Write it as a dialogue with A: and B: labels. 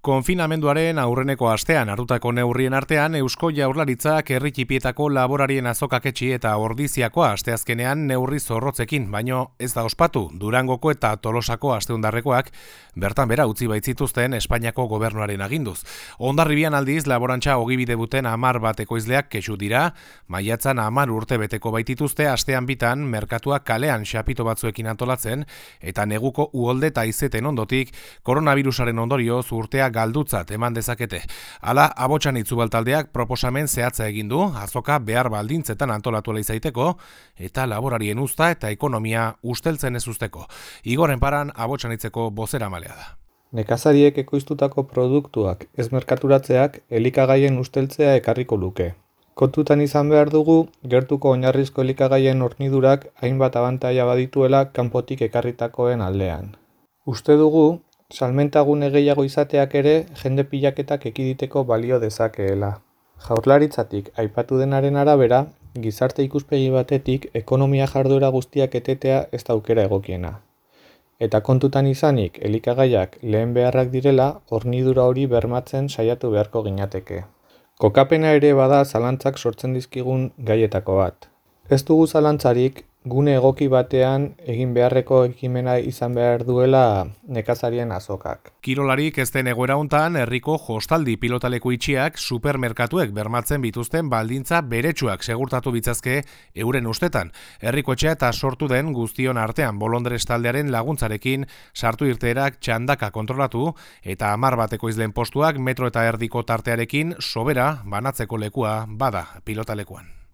A: Konfinamenduaren aurreneko astean hartutako neurrien artean Eusko Jaurlaritzak herri txipietako laborarien azokak etxi eta Ordiziako asteazkenean neurri zorrotzekin, baino ez da ospatu Durangoko eta Tolosako asteundarrekoak bertan bera utzi baitzituzten Espainiako gobernuaren aginduz. Hondarribian aldiz laborantza ogibide buten 10 bat ekoizleak kexu dira, maiatzan 10 urte beteko baitituzte astean bitan merkatuak kalean xapito batzuekin antolatzen eta neguko uholde eta izeten ondotik koronavirusaren ondorioz urtea galdutzat eman dezakete. Hala, Abotsan Itzubaltaldeak proposamen zehatza egin du, azoka behar baldintzetan antolatu izaiteko eta laborarien uzta eta ekonomia usteltzen ez usteko. Igor Enparan Abotsan Itzeko bozeramalea da.
B: Nekazariek ekoiztutako produktuak ez merkaturatzeak elikagaien usteltzea ekarriko luke. Kontutan izan behar dugu, gertuko oinarrizko elikagaien hornidurak hainbat abantaila badituela kanpotik ekarritakoen aldean. Uste dugu, salmentagune gehiago izateak ere jende pilaketak ekiditeko balio dezakeela. Jaurlaritzatik aipatu denaren arabera, gizarte ikuspegi batetik ekonomia jarduera guztiak etetea ez da aukera egokiena. Eta kontutan izanik elikagaiak lehen beharrak direla, hornidura hori bermatzen saiatu beharko ginateke. Kokapena ere bada zalantzak sortzen dizkigun gaietako bat. Ez dugu zalantzarik, gune egoki batean egin beharreko ekimena izan behar duela nekazarien azokak.
A: Kirolarik ez den egoera hontan herriko jostaldi pilotaleku itxiak supermerkatuek bermatzen bituzten baldintza beretsuak segurtatu bitzazke euren ustetan. Herriko etxea eta sortu den guztion artean Bolondres taldearen laguntzarekin sartu irteerak txandaka kontrolatu eta 10 bat ekoizleen postuak metro eta erdiko tartearekin sobera banatzeko lekua bada pilotalekuan.